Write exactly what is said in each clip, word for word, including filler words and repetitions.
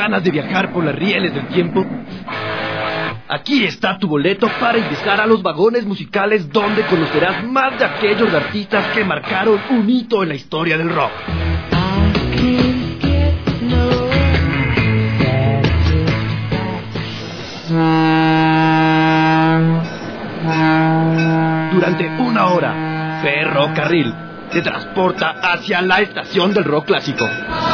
ganas de viajar por las rieles del tiempo? Aquí está tu boleto para ingresar a los vagones musicales, donde conocerás más de aquellos artistas que marcaron un hito en la historia del rock. Durante una hora, Ferrocarril te transporta hacia la estación del rock clásico.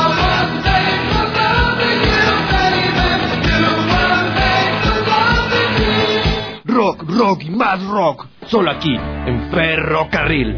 Rock, rock y más rock, solo aquí, en Ferrocarril.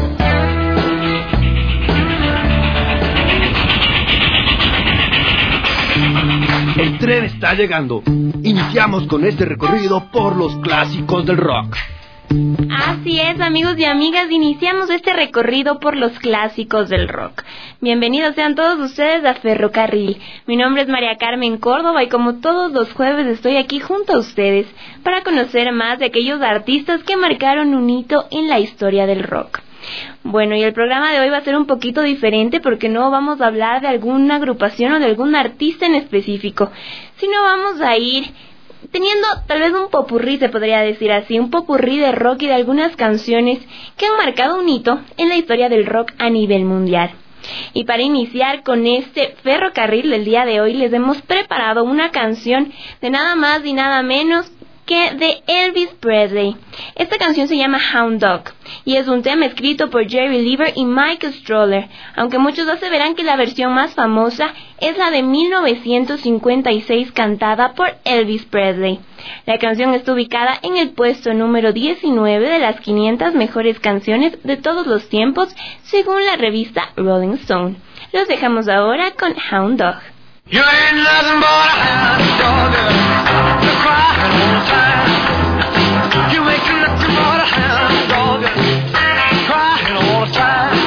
El tren está llegando. Iniciamos con este recorrido por los clásicos del rock. Así es, amigos y amigas, iniciamos este recorrido por los clásicos del rock. Bienvenidos sean todos ustedes a Ferrocarril. Mi nombre es María Carmen Córdoba y como todos los jueves estoy aquí junto a ustedes para conocer más de aquellos artistas que marcaron un hito en la historia del rock. Bueno, y el programa de hoy va a ser un poquito diferente porque no vamos a hablar de alguna agrupación o de algún artista en específico, sino vamos a ir teniendo tal vez un popurrí, se podría decir así, un popurrí de rock y de algunas canciones que han marcado un hito en la historia del rock a nivel mundial. Y para iniciar con este Ferrocarril del día de hoy, les hemos preparado una canción de nada más y nada menos que de Elvis Presley. Esta canción se llama Hound Dog y es un tema escrito por Jerry Leiber y Mike Stroller, aunque muchos aseveran que la versión más famosa es la de mil novecientos cincuenta y seis cantada por Elvis Presley. La canción está ubicada en el puesto número diecinueve de las quinientas mejores canciones de todos los tiempos según la revista Rolling Stone. Los dejamos ahora con Hound Dog. You ain't nothing but a hound dog, you're crying all the time. You ain't nothing but a hound dog, crying all the time.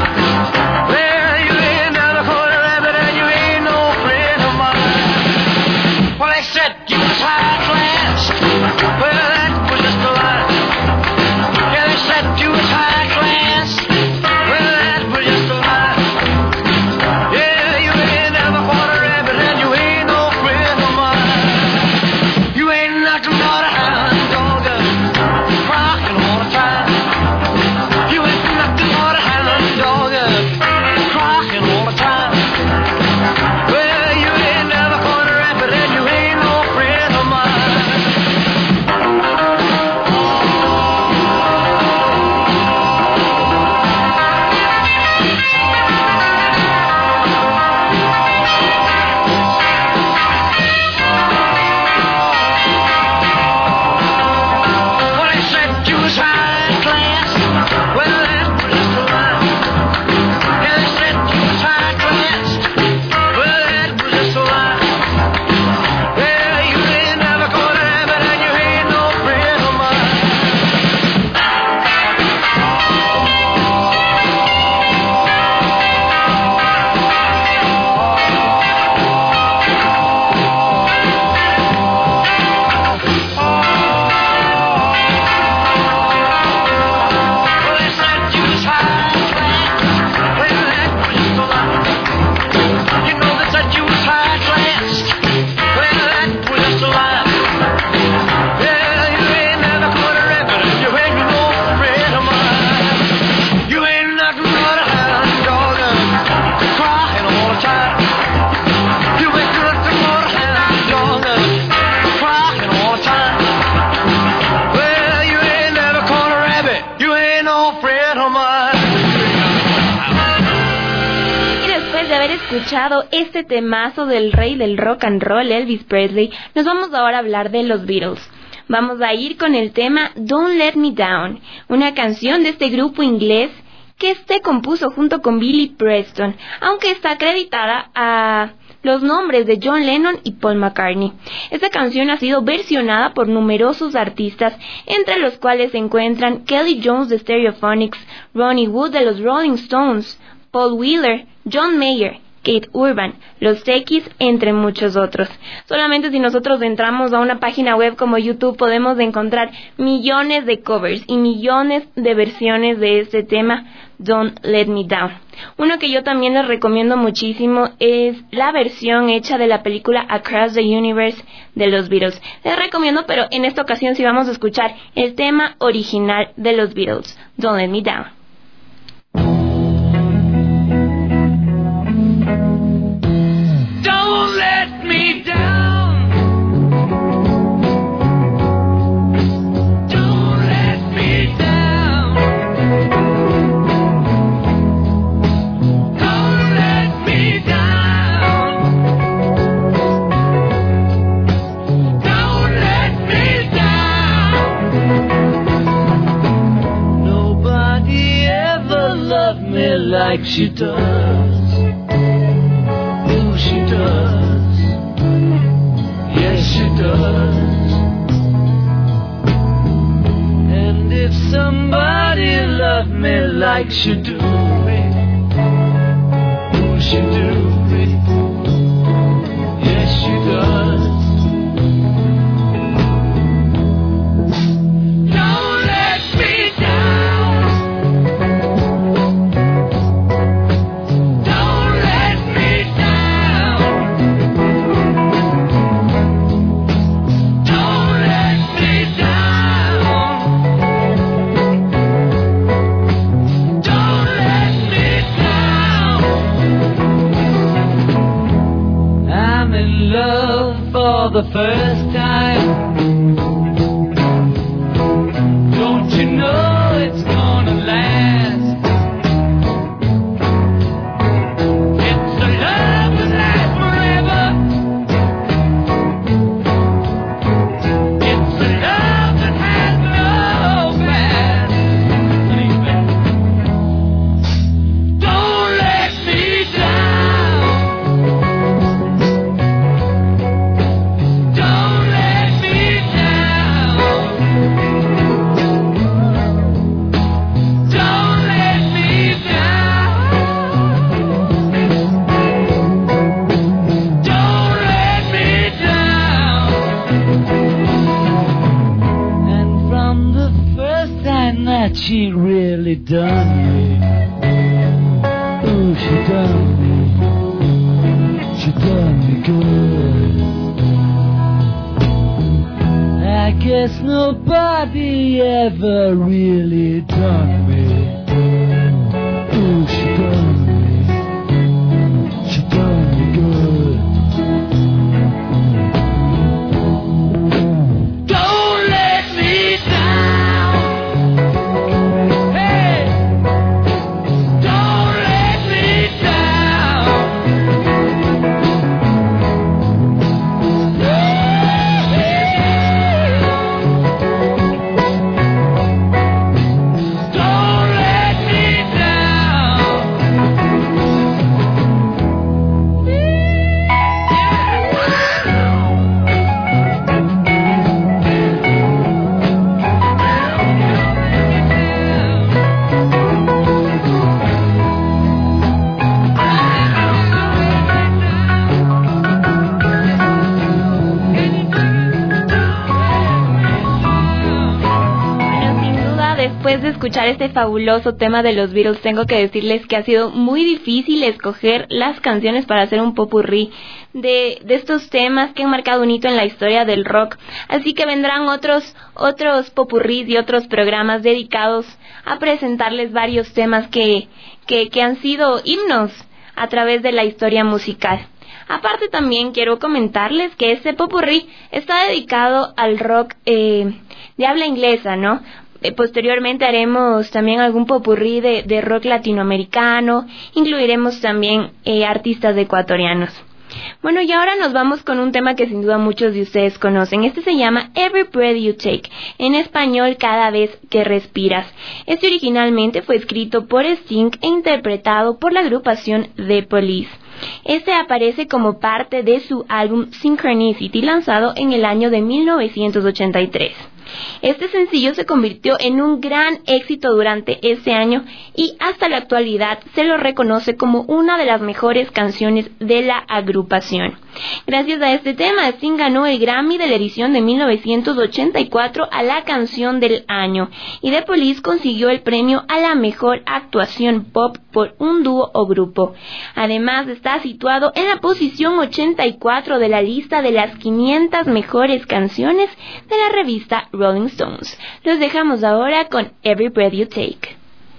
Well, you ain't never caught a rabbit and you ain't no friend of mine. Well, they said you was high class, well, that was just a lie. Yeah, they said you was high class, well, that was just a lie. Yeah, you ain't never caught a rabbit and you ain't no friend of mine. You ain't nothing but a hound dog, crying all the time. You ain't nothing but a hound dog, crying all the time. Well, you ain't never caught a rabbit and you ain't no friend of mine. Well, they said you was high class. Well, that was just a lie. Yeah, they said you was high class. Well, that was just a lie. Well, you ain't never caught a rabbit and you ain't no friend of mine. Well, they said you was high class. Well, that was just a lie. You know they said you was high class. Well, that was just a lie. Yeah, you ain't never caught a rabbit and you ain't no friend of mine. You ain't nothing but a hound dog, crying all the time. You ain't nothing but a hound dog, crying all the time. Well, you ain't never caught a rabbit, you ain't no friend of mine. Y después de haber escuchado este temazo del rey del rock and roll, Elvis Presley, nos vamos ahora a hablar de los Beatles. Vamos a ir con el tema Don't Let Me Down, una canción de este grupo inglés que este compuso junto con Billy Preston, aunque está acreditada a los nombres de John Lennon y Paul McCartney. Esta canción ha sido versionada por numerosos artistas, entre los cuales se encuentran Kelly Jones de Stereophonics, Ronnie Wood de los Rolling Stones, Paul Wheeler, John Mayer, Kate Urban, Los X, entre muchos otros. Solamente si nosotros entramos a una página web como YouTube podemos encontrar millones de covers y millones de versiones de este tema, Don't Let Me Down. Uno que yo también les recomiendo muchísimo es la versión hecha de la película Across the Universe de los Beatles. Les recomiendo, pero en esta ocasión sí vamos a escuchar el tema original de los Beatles, Don't Let Me Down. Don't let me down. Don't let me down. Don't let me down. Don't let me down. Nobody ever loved me like she does. She does, yes she does. And if somebody loved me like she do me, who she do me, yes she does. Don't let me down. Don't let me down. Don't let me down. Don't let me down. I'm in love for the first time. Don't you know it's gonna last? It's a love that lasts forever. It's a love that has no past. Don't let me down. Don't let me down. Don't let me down. Don't let me down. And from the first time that she really done me, ooh, she done me, she done me good. I guess nobody ever really done me. Ooh, she done me, she done me good. Don't let me down. Hey, don't let me down. Don't let me down. Bueno, sin duda, después de escuchar este fabuloso tema de los Beatles, tengo que decirles que ha sido muy difícil escoger las canciones para hacer un popurrí de, de estos temas que han marcado un hito en la historia del rock. Así que vendrán otros, otros popurrís y otros programas dedicados a presentarles varios temas que, que, que han sido himnos a través de la historia musical. Aparte también quiero comentarles que este popurrí está dedicado al rock eh, de habla inglesa, ¿no? Eh, posteriormente haremos también algún popurrí de, de rock latinoamericano, incluiremos también eh, artistas ecuatorianos. Bueno, y ahora nos vamos con un tema que sin duda muchos de ustedes conocen. Este se llama Every Breath You Take, en español, Cada Vez que Respiras. Este originalmente fue escrito por Sting e interpretado por la agrupación The Police. Este aparece como parte de su álbum Synchronicity, lanzado en el año de mil novecientos ochenta y tres. Este sencillo se convirtió en un gran éxito durante ese año y hasta la actualidad se lo reconoce como una de las mejores canciones de la agrupación. Gracias a este tema, Sting ganó el Grammy de la edición de mil novecientos ochenta y cuatro a la canción del año y The Police consiguió el premio a la mejor actuación pop por un dúo o grupo. Además, está situado en la posición ochenta y cuatro de la lista de las quinientas mejores canciones de la revista Rolling Stones. Los dejamos ahora con Every Breath You Take.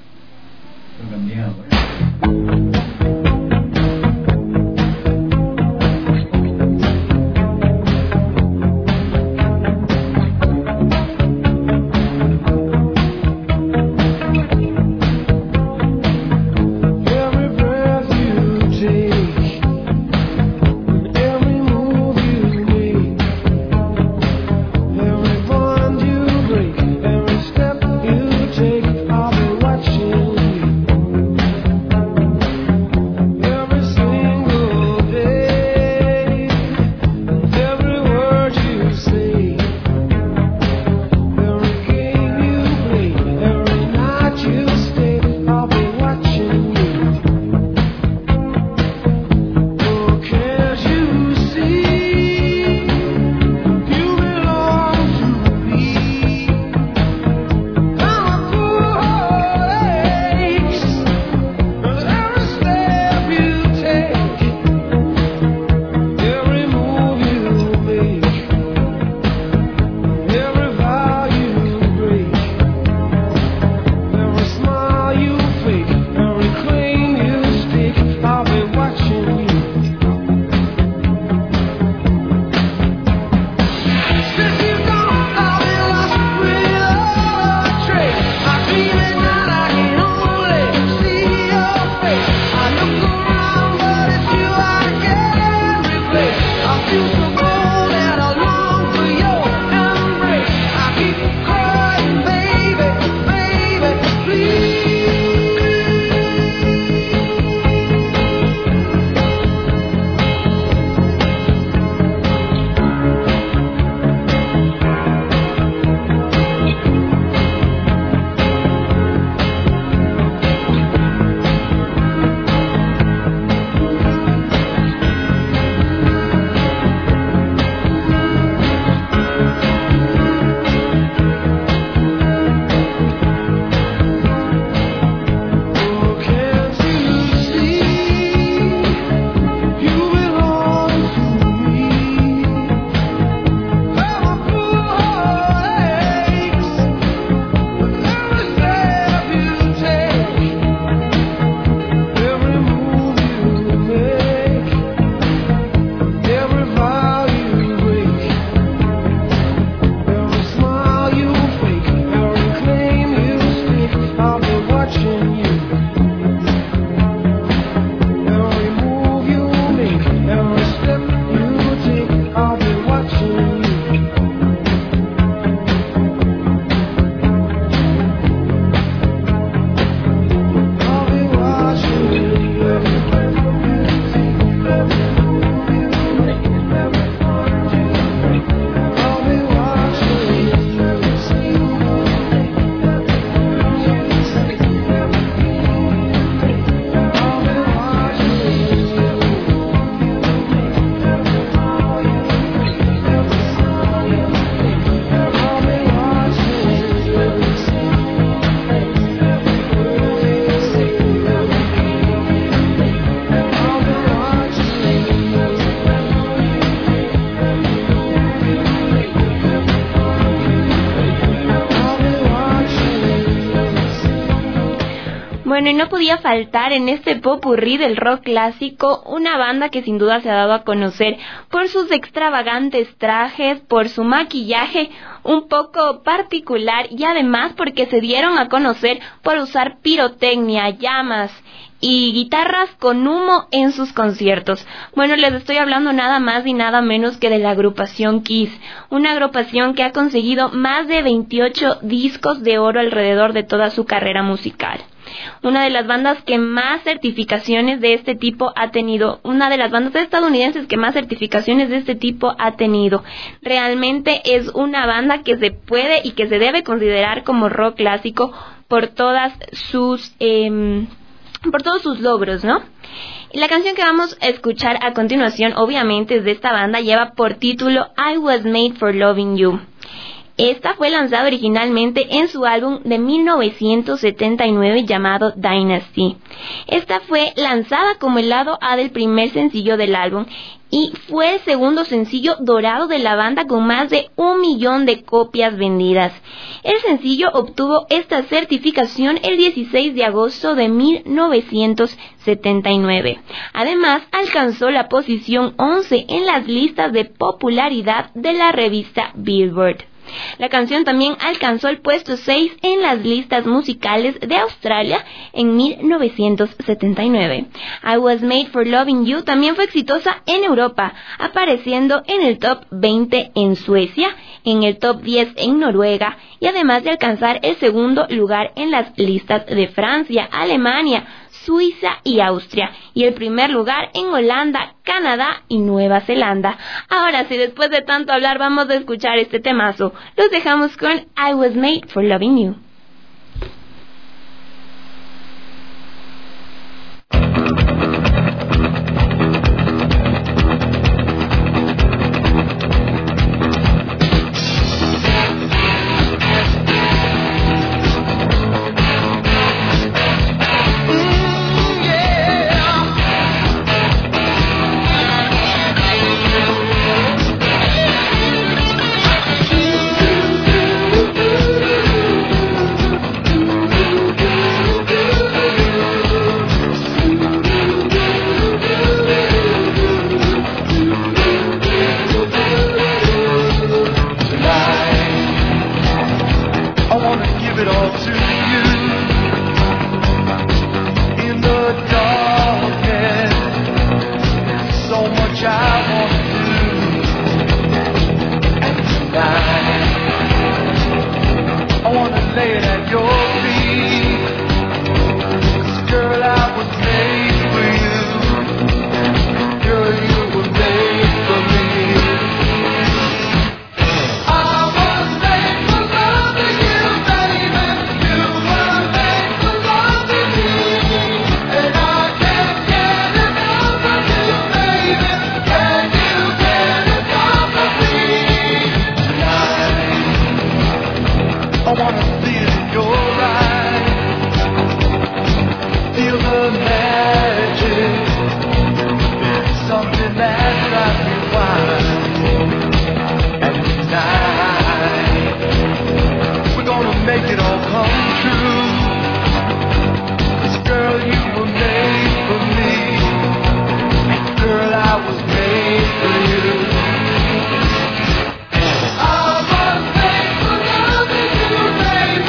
Bueno, y no podía faltar en este popurrí del rock clásico una banda que sin duda se ha dado a conocer por sus extravagantes trajes, por su maquillaje un poco particular y además porque se dieron a conocer por usar pirotecnia, llamas y guitarras con humo en sus conciertos. Bueno, les estoy hablando nada más y nada menos que de la agrupación Kiss, una agrupación que ha conseguido más de veintiocho discos de oro alrededor de toda su carrera musical. una de las bandas que más certificaciones de este tipo ha tenido, una de las bandas estadounidenses que más certificaciones de este tipo ha tenido. Realmente es una banda que se puede y que se debe considerar como rock clásico por todas sus eh, por todos sus logros, ¿no? Y la canción que vamos a escuchar a continuación, obviamente es de esta banda, lleva por título I Was Made for Loving You. Esta fue lanzada originalmente en su álbum de mil novecientos setenta y nueve llamado Dynasty. Esta fue lanzada como el lado A del primer sencillo del álbum y fue el segundo sencillo dorado de la banda con más de un millón de copias vendidas. El sencillo obtuvo esta certificación el dieciséis de agosto de mil novecientos setenta y nueve. Además, alcanzó la posición once en las listas de popularidad de la revista Billboard. La canción también alcanzó el puesto seis en las listas musicales de Australia en mil novecientos setenta y nueve. I Was Made for Loving You también fue exitosa en Europa, apareciendo en el top veinte en Suecia, en el top diez en Noruega y además de alcanzar el segundo lugar en las listas de Francia, Alemania, Suiza y Austria, y el primer lugar en Holanda, Canadá y Nueva Zelanda. Ahora sí, después de tanto hablar, vamos a escuchar este temazo. Los dejamos con I Was Made for Loving You. Baby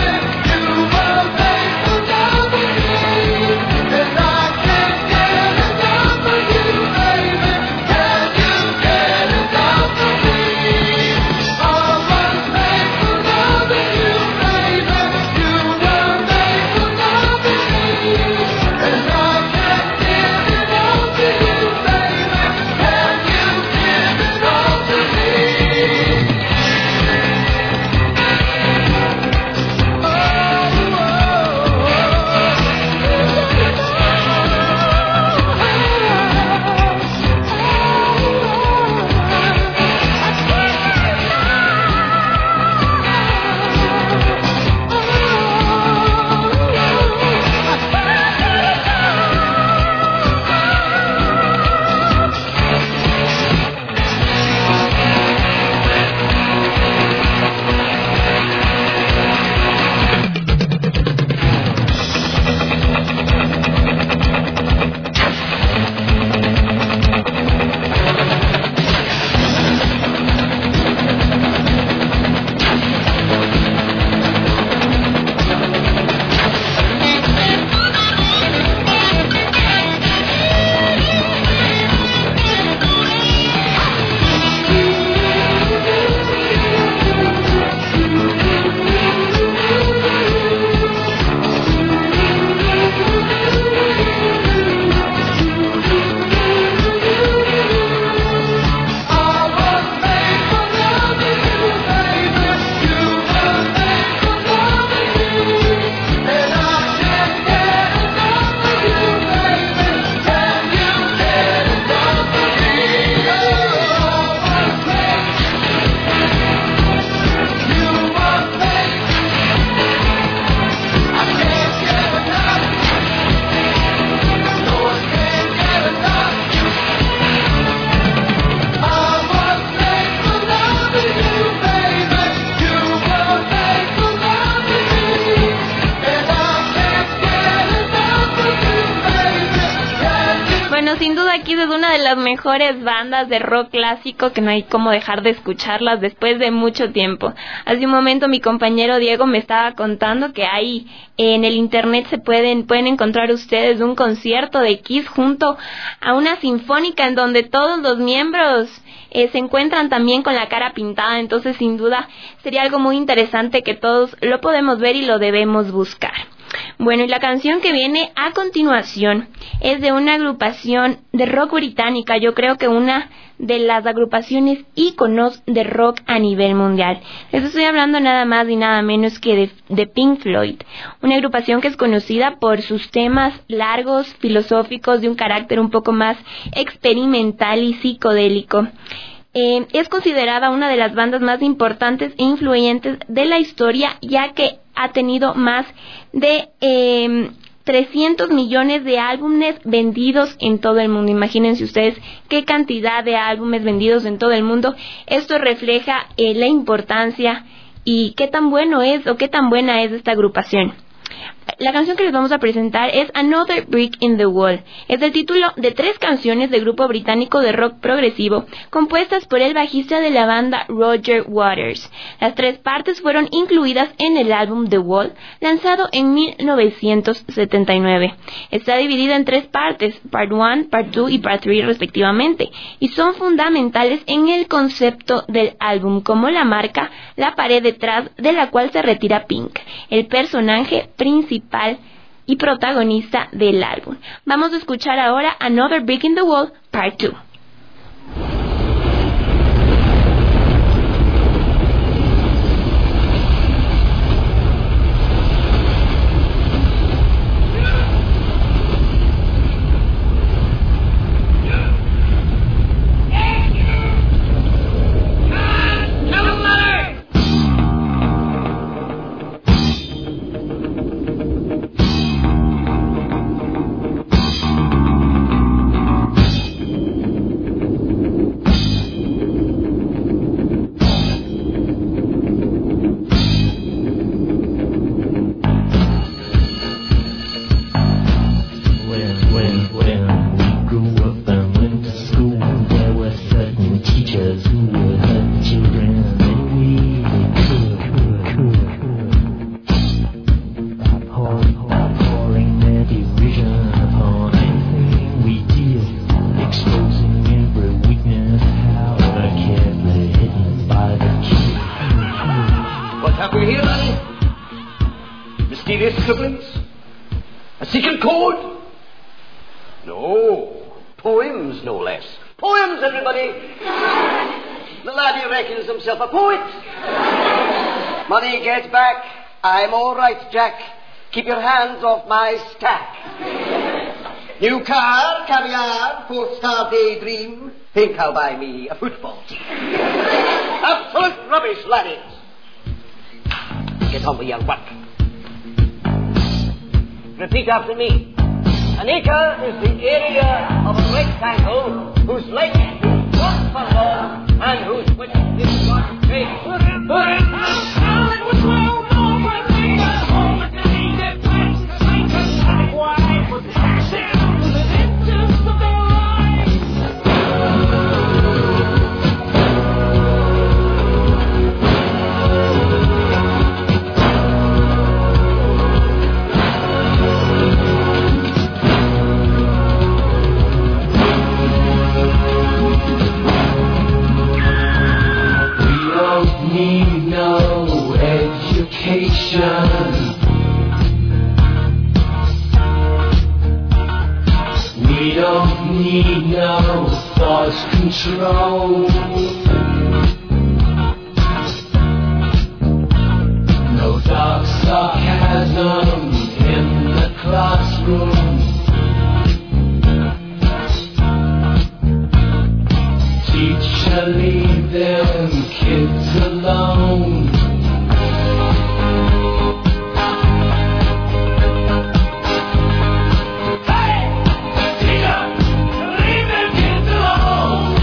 Kiss es una de las mejores bandas de rock clásico que no hay cómo dejar de escucharlas después de mucho tiempo. Hace un momento mi compañero Diego me estaba contando que ahí en el internet se pueden, pueden encontrar ustedes un concierto de Kiss junto a una sinfónica en donde todos los miembros eh, se encuentran también con la cara pintada. Entonces sin duda sería algo muy interesante que todos lo podemos ver y lo debemos buscar. Bueno, y la canción que viene a continuación es de una agrupación de rock británica, yo creo que una de las agrupaciones íconos de rock a nivel mundial. Les estoy hablando nada más y nada menos que de, de Pink Floyd, una agrupación que es conocida por sus temas largos, filosóficos, de un carácter un poco más experimental y psicodélico. Eh, es considerada una de las bandas más importantes e influyentes de la historia, ya que ha tenido más de eh, trescientos millones de álbumes vendidos en todo el mundo. Imagínense ustedes qué cantidad de álbumes vendidos en todo el mundo. Esto refleja eh, la importancia y qué tan bueno es o qué tan buena es esta agrupación. La canción que les vamos a presentar es Another Brick in the Wall. Es el título de tres canciones del grupo británico de rock progresivo, compuestas por el bajista de la banda Roger Waters. Las tres partes fueron incluidas en el álbum The Wall, lanzado en mil novecientos setenta y nueve. Está dividida en tres partes, Part uno, Part dos y Part tres respectivamente, y son fundamentales en el concepto del álbum, como la marca la pared detrás de la cual se retira Pink, el personaje principal y protagonista del álbum. Vamos a escuchar ahora Another Brick in the Wall, Part dos. A poet. Money gets back. I'm all right, Jack. Keep your hands off my stack. New car, caviar, four-star daydream. Think I'll buy me a football team. Absolute rubbish, laddies. Get on with your work. Repeat after me. An acre is the area of a rectangle whose length is one furlong and whose width is one cubit. Need no education. We don't need no thought control. No dark sarcasm in the classroom. Teacher, leave them kids alone. Hey! Teacher, leave them kids alone.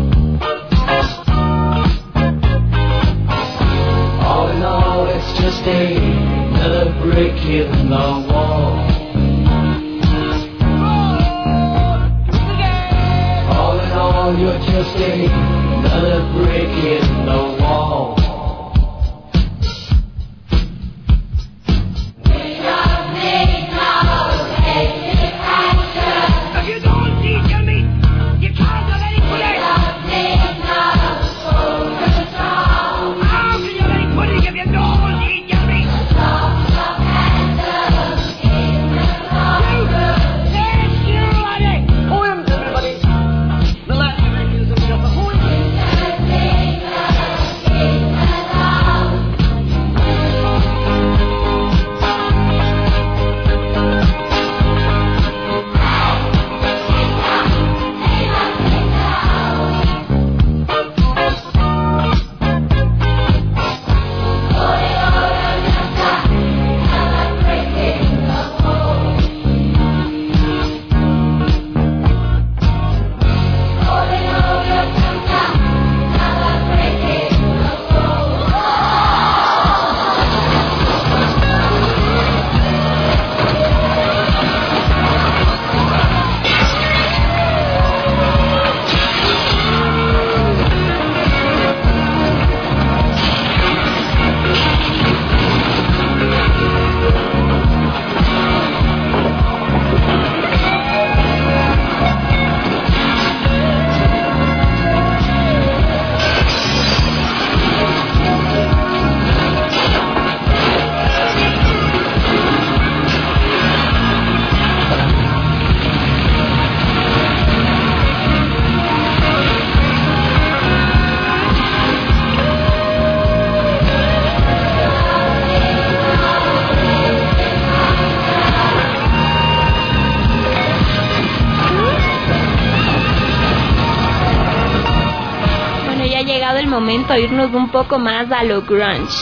All in all, it's just another brick in the wall. you're just another brick in the wall. Momento a irnos un poco más a lo grunge.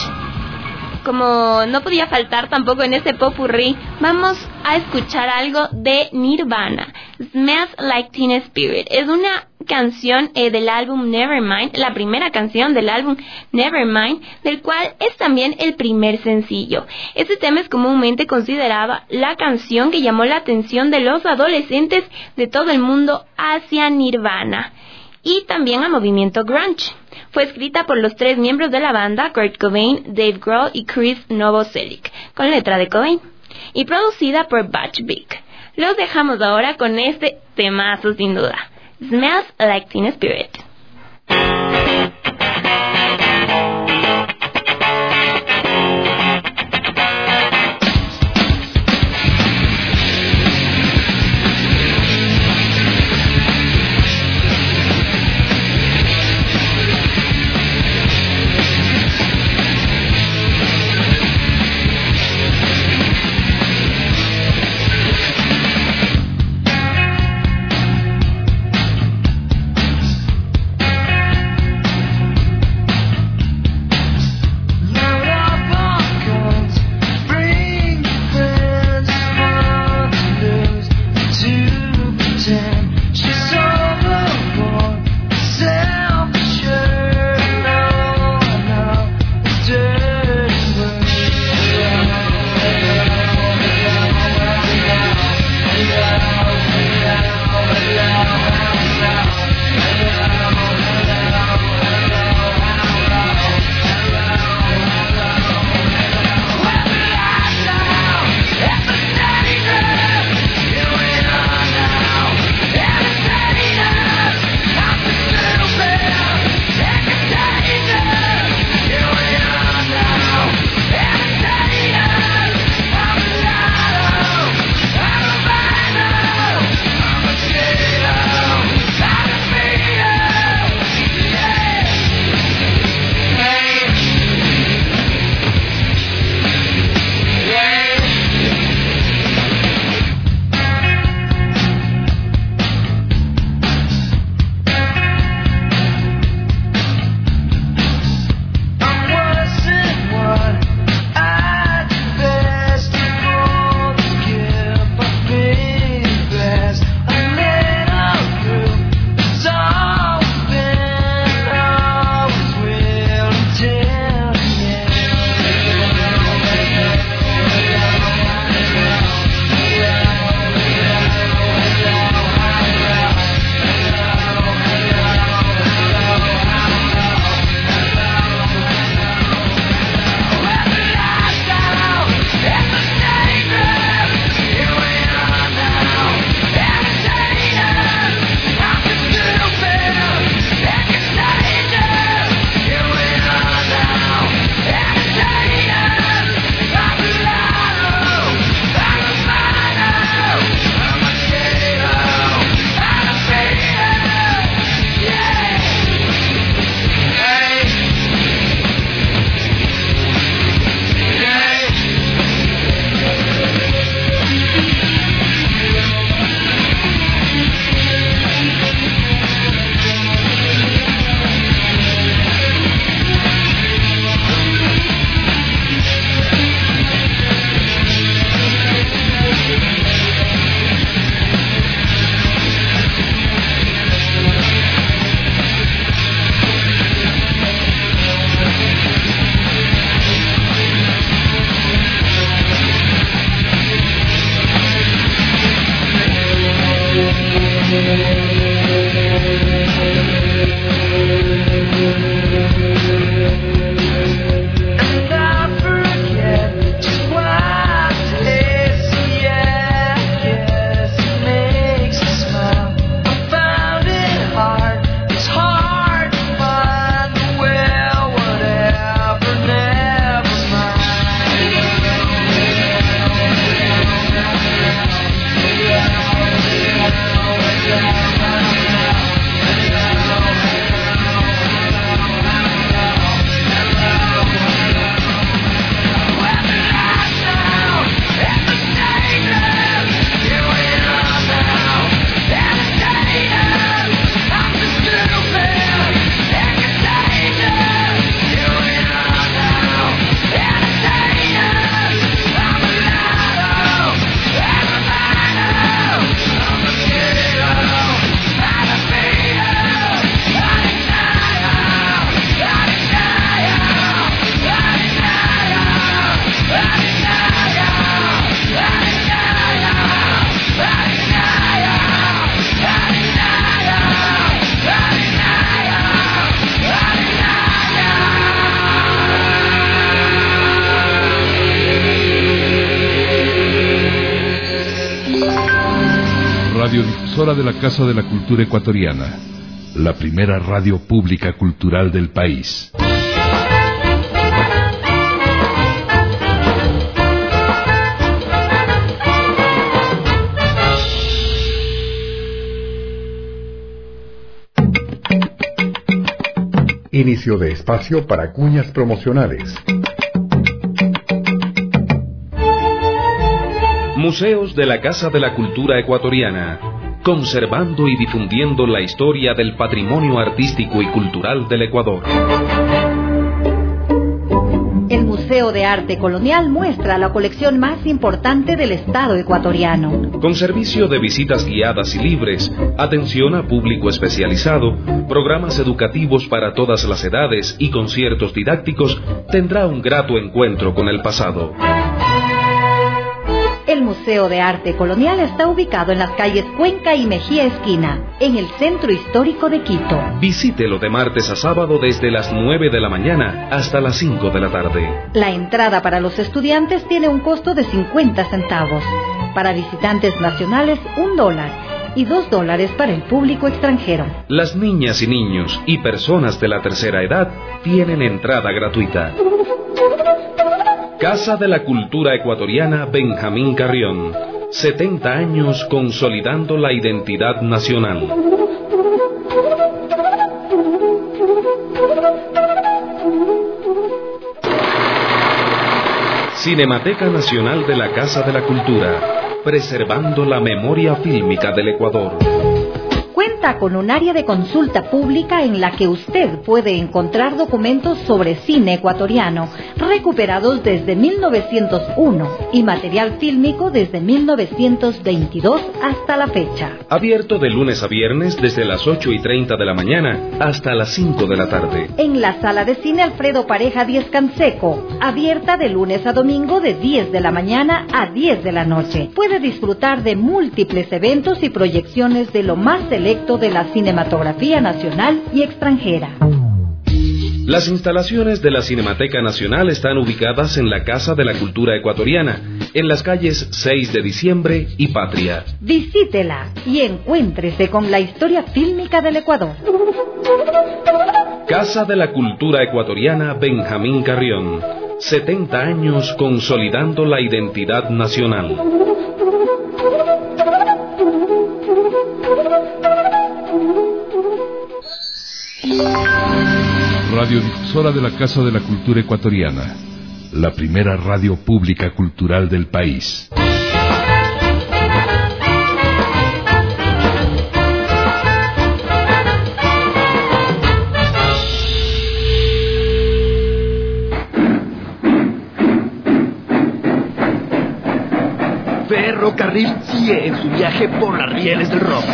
Como no podía faltar tampoco en este popurrí, vamos a escuchar algo de Nirvana. Smells Like Teen Spirit es una canción eh, del álbum Nevermind, la primera canción del álbum Nevermind, del cual es también el primer sencillo. Este tema es comúnmente considerado la canción que llamó la atención de los adolescentes de todo el mundo hacia Nirvana y también al movimiento grunge. Fue escrita por los tres miembros de la banda, Kurt Cobain, Dave Grohl y Chris Novoselic, con letra de Cobain, y producida por Butch Vig. Los dejamos ahora con este temazo sin duda, Smells Like Teen Spirit. Radiodifusora de la Casa de la Cultura Ecuatoriana, la primera radio pública cultural del país. Inicio de espacio para cuñas promocionales. Museos de la Casa de la Cultura Ecuatoriana, conservando y difundiendo la historia del patrimonio artístico y cultural del Ecuador. El Museo de Arte Colonial muestra la colección más importante del Estado ecuatoriano. Con servicio de visitas guiadas y libres, atención a público especializado, programas educativos para todas las edades y conciertos didácticos, tendrá un grato encuentro con el pasado. El Museo de Arte Colonial está ubicado en las calles Cuenca y Mejía Esquina, en el centro histórico de Quito. Visítelo de martes a sábado desde las nueve de la mañana hasta las cinco de la tarde. La entrada para los estudiantes tiene un costo de cincuenta centavos. Para visitantes nacionales, un dólar. Y dos dólares para el público extranjero. Las niñas y niños y personas de la tercera edad tienen entrada gratuita. Casa de la Cultura Ecuatoriana Benjamín Carrión. setenta años consolidando la identidad nacional. Cinemateca Nacional de la Casa de la Cultura, preservando la memoria fílmica del Ecuador. Cuenta con un área de consulta pública en la que usted puede encontrar documentos sobre cine ecuatoriano recuperados desde mil novecientos uno y material fílmico desde mil novecientos veintidós hasta la fecha. Abierto de lunes a viernes desde las ocho y treinta de la mañana hasta las cinco de la tarde. En la sala de cine Alfredo Pareja Diez Canseco, abierta de lunes a domingo de diez de la mañana a diez de la noche. Puede disfrutar de múltiples eventos y proyecciones de lo más selecto de la cinematografía nacional y extranjera. Las instalaciones de la Cinemateca Nacional están ubicadas en la Casa de la Cultura Ecuatoriana, en las calles seis de diciembre y Patria. Visítela y encuéntrese con la historia fílmica del Ecuador. Casa de la Cultura Ecuatoriana Benjamín Carrión. setenta años consolidando la identidad nacional. Radiodifusora de la Casa de la Cultura Ecuatoriana, la primera radio pública cultural del país. Ferrocarril sigue en su viaje por las rieles del rock.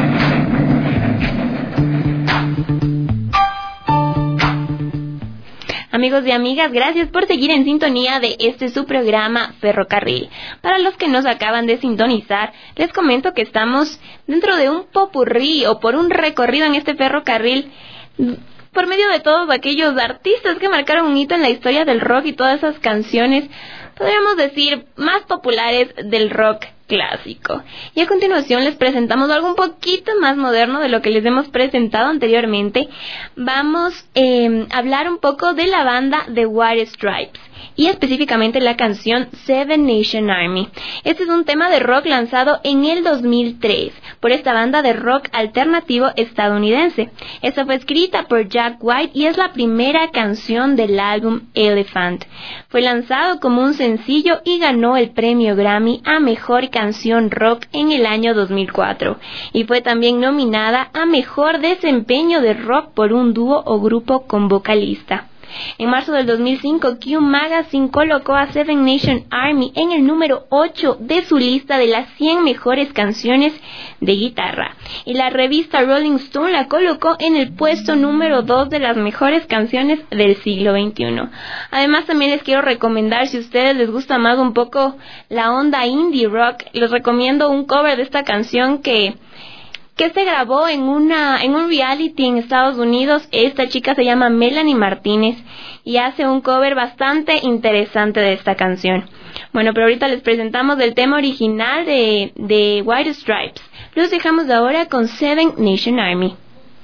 Amigos y amigas, gracias por seguir en sintonía de este su programa Ferrocarril. Para los que nos acaban de sintonizar, les comento que estamos dentro de un popurrí o por un recorrido en este ferrocarril por medio de todos aquellos artistas que marcaron un hito en la historia del rock y todas esas canciones, podríamos decir, más populares del rock clásico. Y a continuación les presentamos algo un poquito más moderno de lo que les hemos presentado anteriormente. Vamos eh, a hablar un poco de la banda The White Stripes y específicamente la canción Seven Nation Army. Este es un tema de rock lanzado en el dos mil tres por esta banda de rock alternativo estadounidense. Esta fue escrita por Jack White y es la primera canción del álbum Elephant. Fue lanzado como un sencillo y ganó el premio Grammy a Mejor Canción Rock en el año dos mil cuatro. Y fue también nominada a Mejor Desempeño de Rock por un dúo o grupo con vocalista. En marzo del dos mil cinco, Q Magazine colocó a Seven Nation Army en el número ocho de su lista de las cien mejores canciones de guitarra. Y la revista Rolling Stone la colocó en el puesto número dos de las mejores canciones del siglo veintiuno. Además, también les quiero recomendar, si a ustedes les gusta más un poco la onda indie rock, les recomiendo un cover de esta canción que... que se grabó en una en un reality en Estados Unidos. Esta chica se llama Melanie Martínez y hace un cover bastante interesante de esta canción. Bueno, pero ahorita les presentamos el tema original de, de White Stripes. Los dejamos ahora con Seven Nation Army.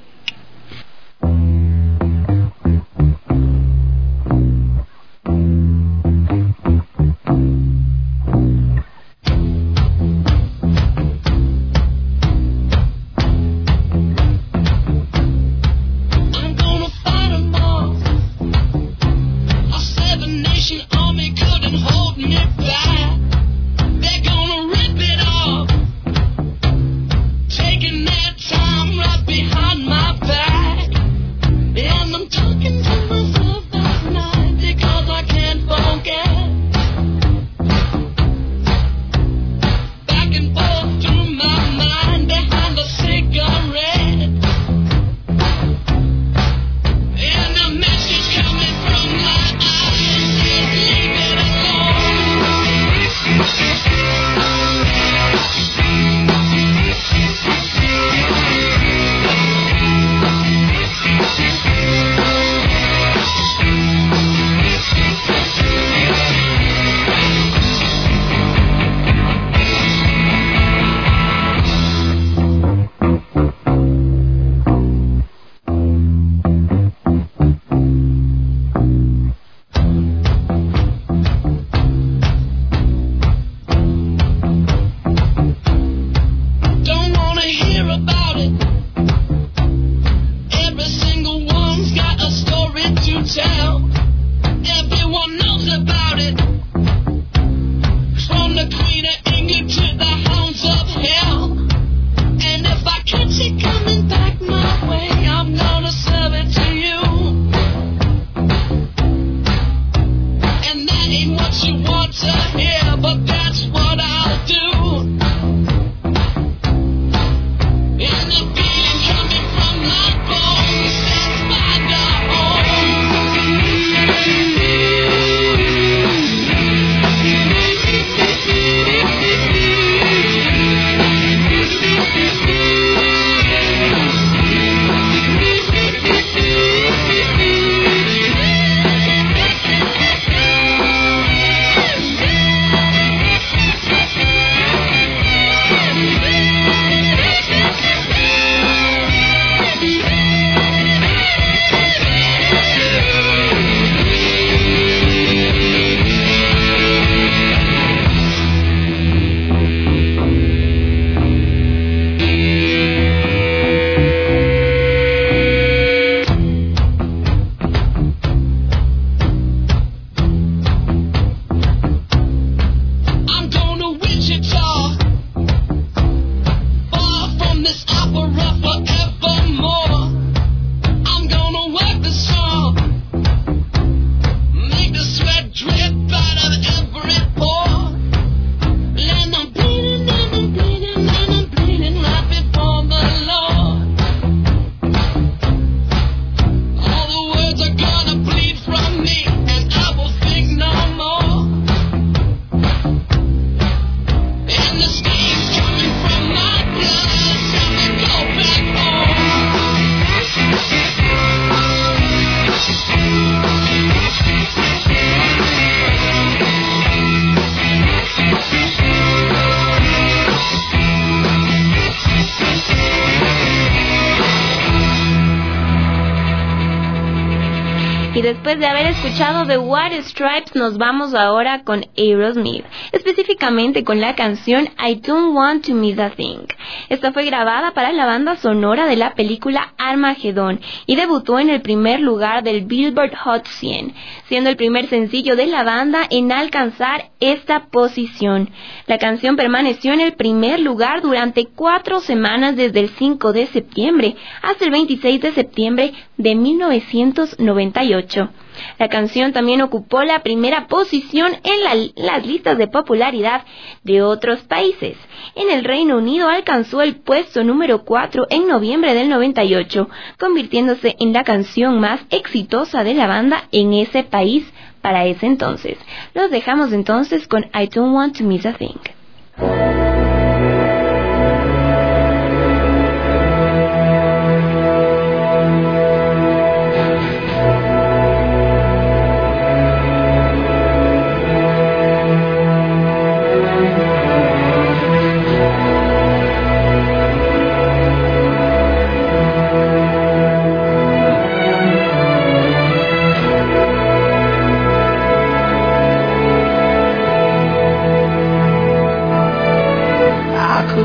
Y después de haber escuchado The White Stripes, nos vamos ahora con Aerosmith, específicamente con la canción I Don't Want to Miss a Thing. Esta fue grabada para la banda sonora de la película Armageddon y debutó en el primer lugar del Billboard Hot cien, siendo el primer sencillo de la banda en alcanzar esta posición. La canción permaneció en el primer lugar durante cuatro semanas desde el cinco de septiembre hasta el veintiséis de septiembre de mil novecientos noventa y ocho. La canción también ocupó la primera posición en la, las listas de popularidad de otros países. En el Reino Unido alcanzó el puesto número cuatro en noviembre del noventa y ocho, convirtiéndose en la canción más exitosa de la banda en ese país para ese entonces. Los dejamos entonces con I Don't Want to Miss a Thing.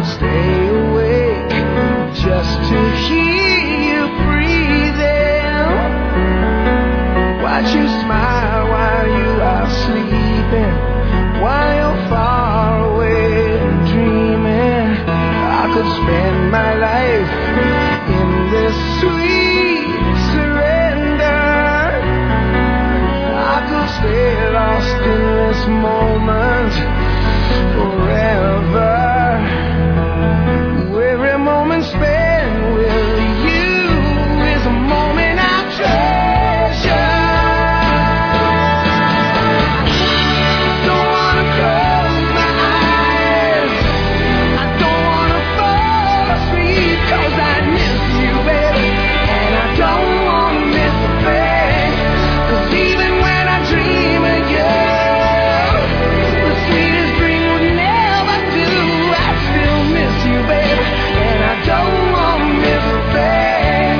stay awake just to hear you breathing. Watch you smile while you are sleeping, while you're far away dreaming. I could spend my life in this sweet surrender. I could stay lost in this moment forever. Every moment spent with you is a moment I treasure. Don't wanna close my eyes, I don't wanna fall asleep, 'cause I miss you, baby, and I don't wanna miss a thing. 'Cause even when I dream of you, the sweetest dream would never do. I still miss you, baby, and I don't wanna miss a thing.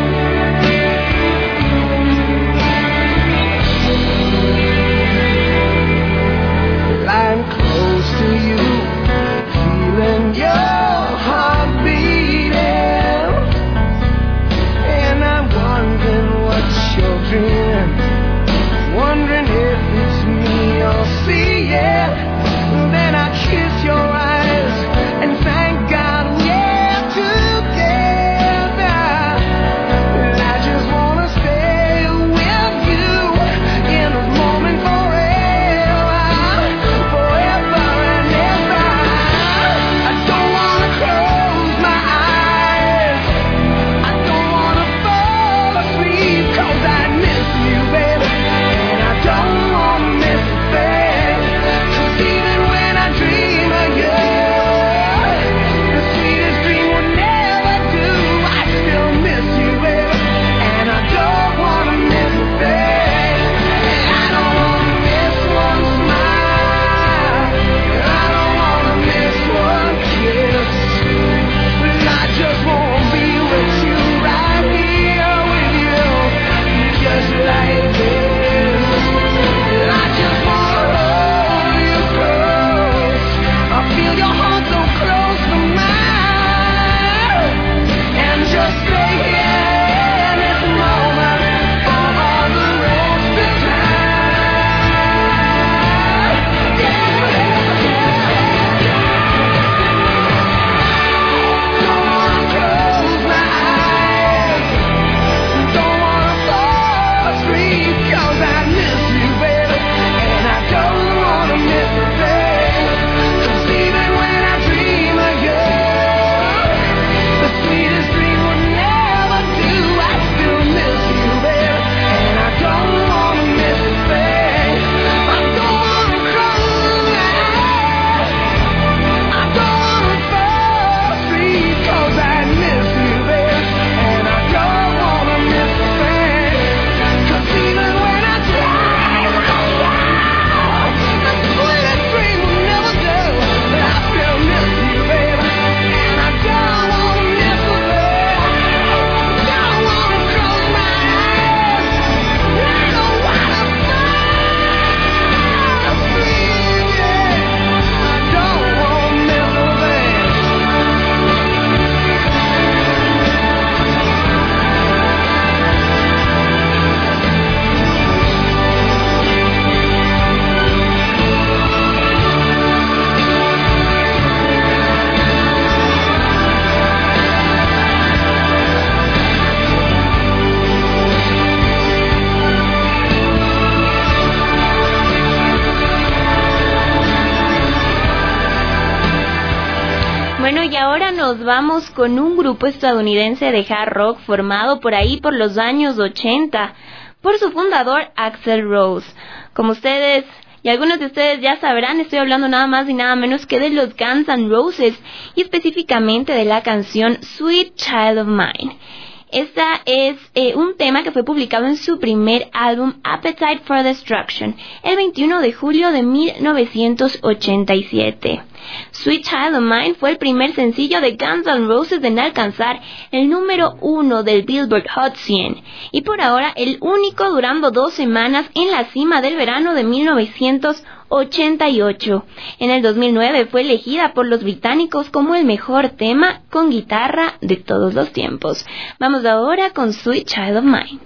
Lying close to you, feeling your heart beating, and I'm wondering what you're dreaming, wondering if it's me you're seeing. Then I kiss your eyes and thank God we're together. And I just wanna stay with you in this moment forever, forever and ever. I don't wanna close my eyes, I don't wanna fall asleep, 'cause I miss you, baby, and I don't wanna miss a thing. 'Cause even when I dream of you, the sweetest dream would never do. I still miss you, baby, and I don't wanna miss a thing. I don't wanna miss one smile, I don't wanna miss one kiss, but I just wanna be with you, right here with you, just like this. I just wanna hold you close, I feel your heart so close to mine, and just stay here in this moment for all the rest of time. Yeah, yeah, don't wanna close my eyes, don't wanna fall asleep, 'cause I miss you, baby, and I don't wanna miss a thing. 'Cause even when I dream of you, the sweetest dream would never do. I still miss you, baby, and I don't wanna miss a thing. I don't wanna close my eyes, I don't wanna fall asleep, 'cause I miss you, baby, and I don't wanna miss a thing. 'Cause even when I dream of you, the sweetest dream will never do. But I still miss you, baby, and I don't wanna miss a thing. Don't wanna close my eyes, I don't wanna fall asleep, yeah. I don't wanna miss a thing. Bueno, y ahora nos vamos con un grupo estadounidense de hard rock formado por ahí por los años ochenta por su fundador Axl Rose. Como ustedes y algunos de ustedes ya sabrán, estoy hablando nada más y nada menos que de los Guns N' Roses y específicamente de la canción Sweet Child of Mine. Esta es eh, un tema que fue publicado en su primer álbum Appetite for Destruction el veintiuno de julio de mil novecientos ochenta y siete. Sweet Child of Mine fue el primer sencillo de Guns N' Roses en alcanzar el número uno del Billboard Hot cien y por ahora el único durando dos semanas en la cima del verano de mil novecientos ochenta y ocho. En el dos mil nueve fue elegida por los británicos como el mejor tema con guitarra de todos los tiempos. Vamos ahora con Sweet Child of Mine.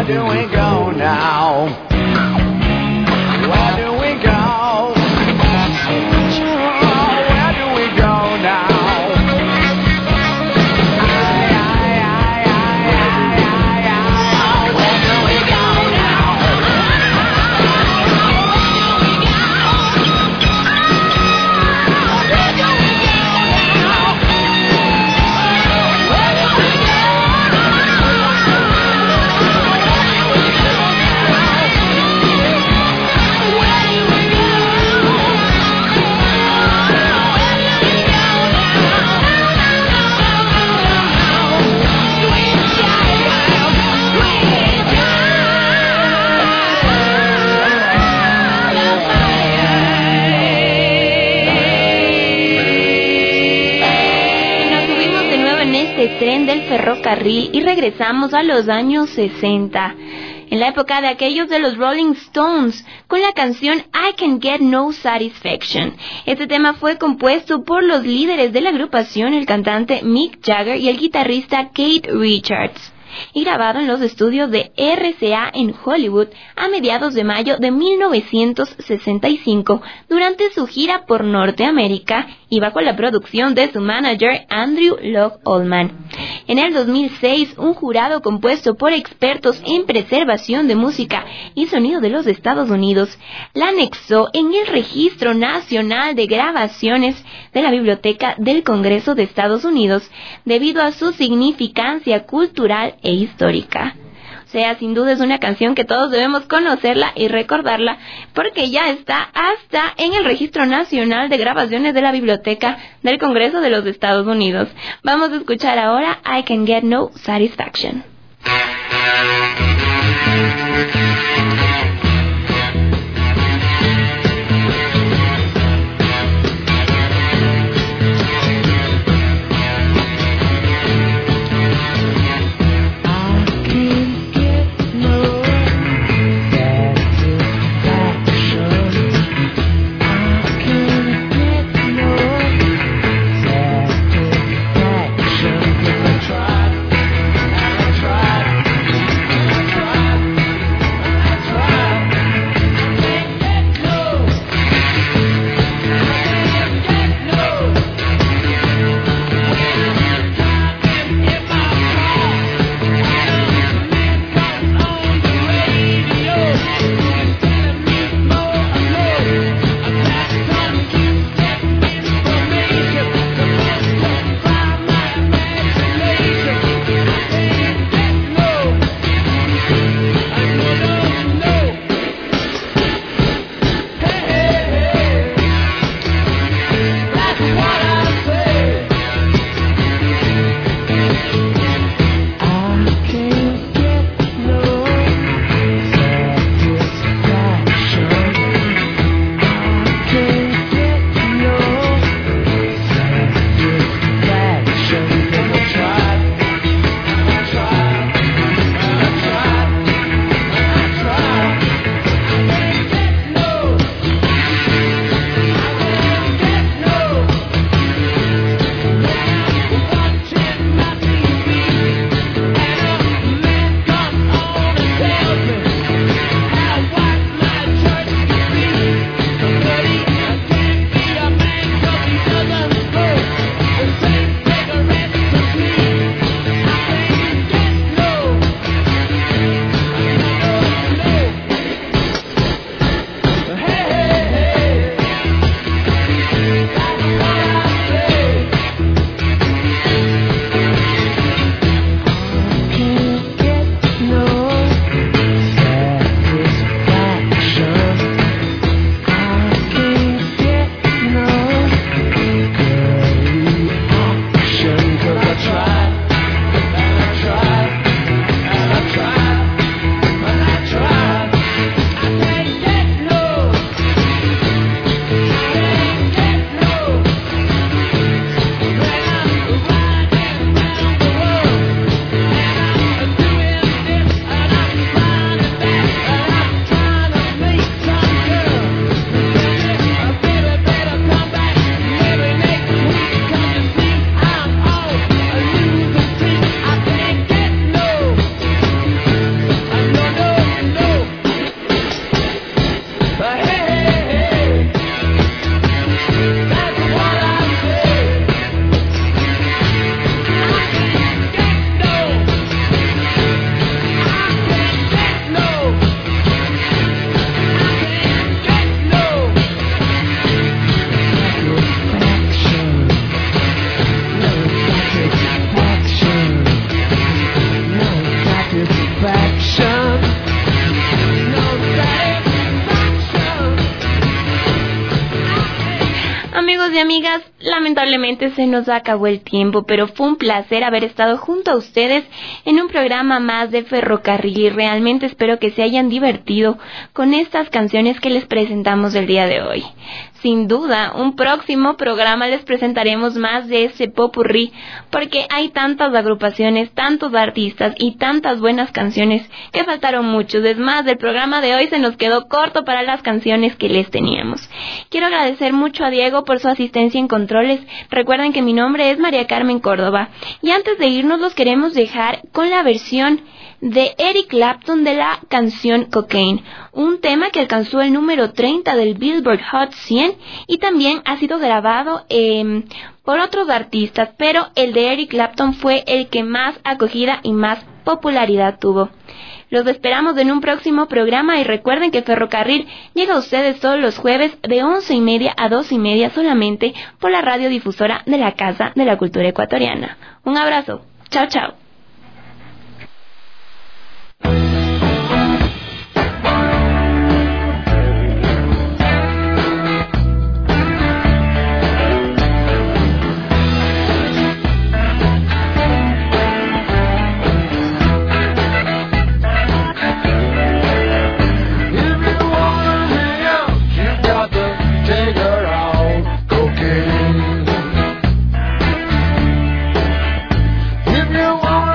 do we go now? Where do we go? Where do we go now? Tren del ferrocarril y regresamos a los años sesenta, en la época de aquellos de los Rolling Stones, con la canción I Can Get No Satisfaction. Este tema fue compuesto por los líderes de la agrupación, el cantante Mick Jagger y el guitarrista Keith Richards, y grabado en los estudios de R C A en Hollywood a mediados de mayo de mil novecientos sesenta y cinco, durante su gira por Norteamérica y bajo la producción de su manager Andrew Loog Oldham. En el dos mil seis, un jurado compuesto por expertos en preservación de música y sonido de los Estados Unidos la anexó en el Registro Nacional de Grabaciones de la Biblioteca del Congreso de Estados Unidos debido a su significancia cultural e histórica. O sea, sin duda es una canción que todos debemos conocerla y recordarla, porque ya está hasta en el Registro Nacional de Grabaciones de la Biblioteca del Congreso de los Estados Unidos. Vamos a escuchar ahora I Can Get No Satisfaction. Tried, and I tried. amigos y amigas, lamentablemente se nos acabó el tiempo, pero fue un placer haber estado junto a ustedes en un programa más de Ferrocarril y realmente espero que se hayan divertido con estas canciones que les presentamos el día de hoy. Sin duda, un próximo programa les presentaremos más de ese popurrí, porque hay tantas agrupaciones, tantos artistas y tantas buenas canciones que faltaron muchos. Es más, el programa de hoy se nos quedó corto para las canciones que les teníamos. Quiero agradecer mucho a Diego por su asistencia en controles. Recuerden que mi nombre es María Carmen Córdoba. Y antes de irnos los queremos dejar con la versión de Eric Clapton de la canción Cocaine, un tema que alcanzó el número treinta del Billboard Hot cien y también ha sido grabado eh, por otros artistas, pero el de Eric Clapton fue el que más acogida y más popularidad tuvo. Los esperamos en un próximo programa y recuerden que Ferrocarril llega a ustedes todos los jueves de once y media a doce y media solamente por la radiodifusora de la Casa de la Cultura Ecuatoriana. Un abrazo. Chao, chao. If you want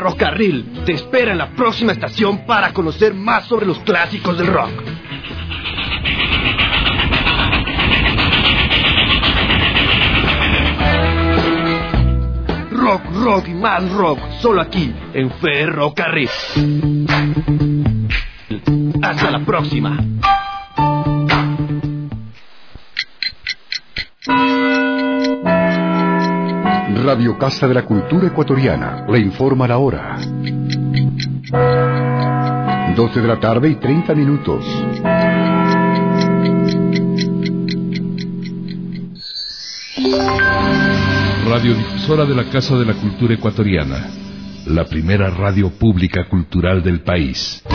Ferrocarril te espera en la próxima estación para conocer más sobre los clásicos del rock. Rock, rock y más rock, solo aquí en Ferrocarril. Hasta la próxima. Radio Casa de la Cultura Ecuatoriana le informa la hora. doce de la tarde y treinta minutos. Radiodifusora de la Casa de la Cultura Ecuatoriana, la primera radio pública cultural del país.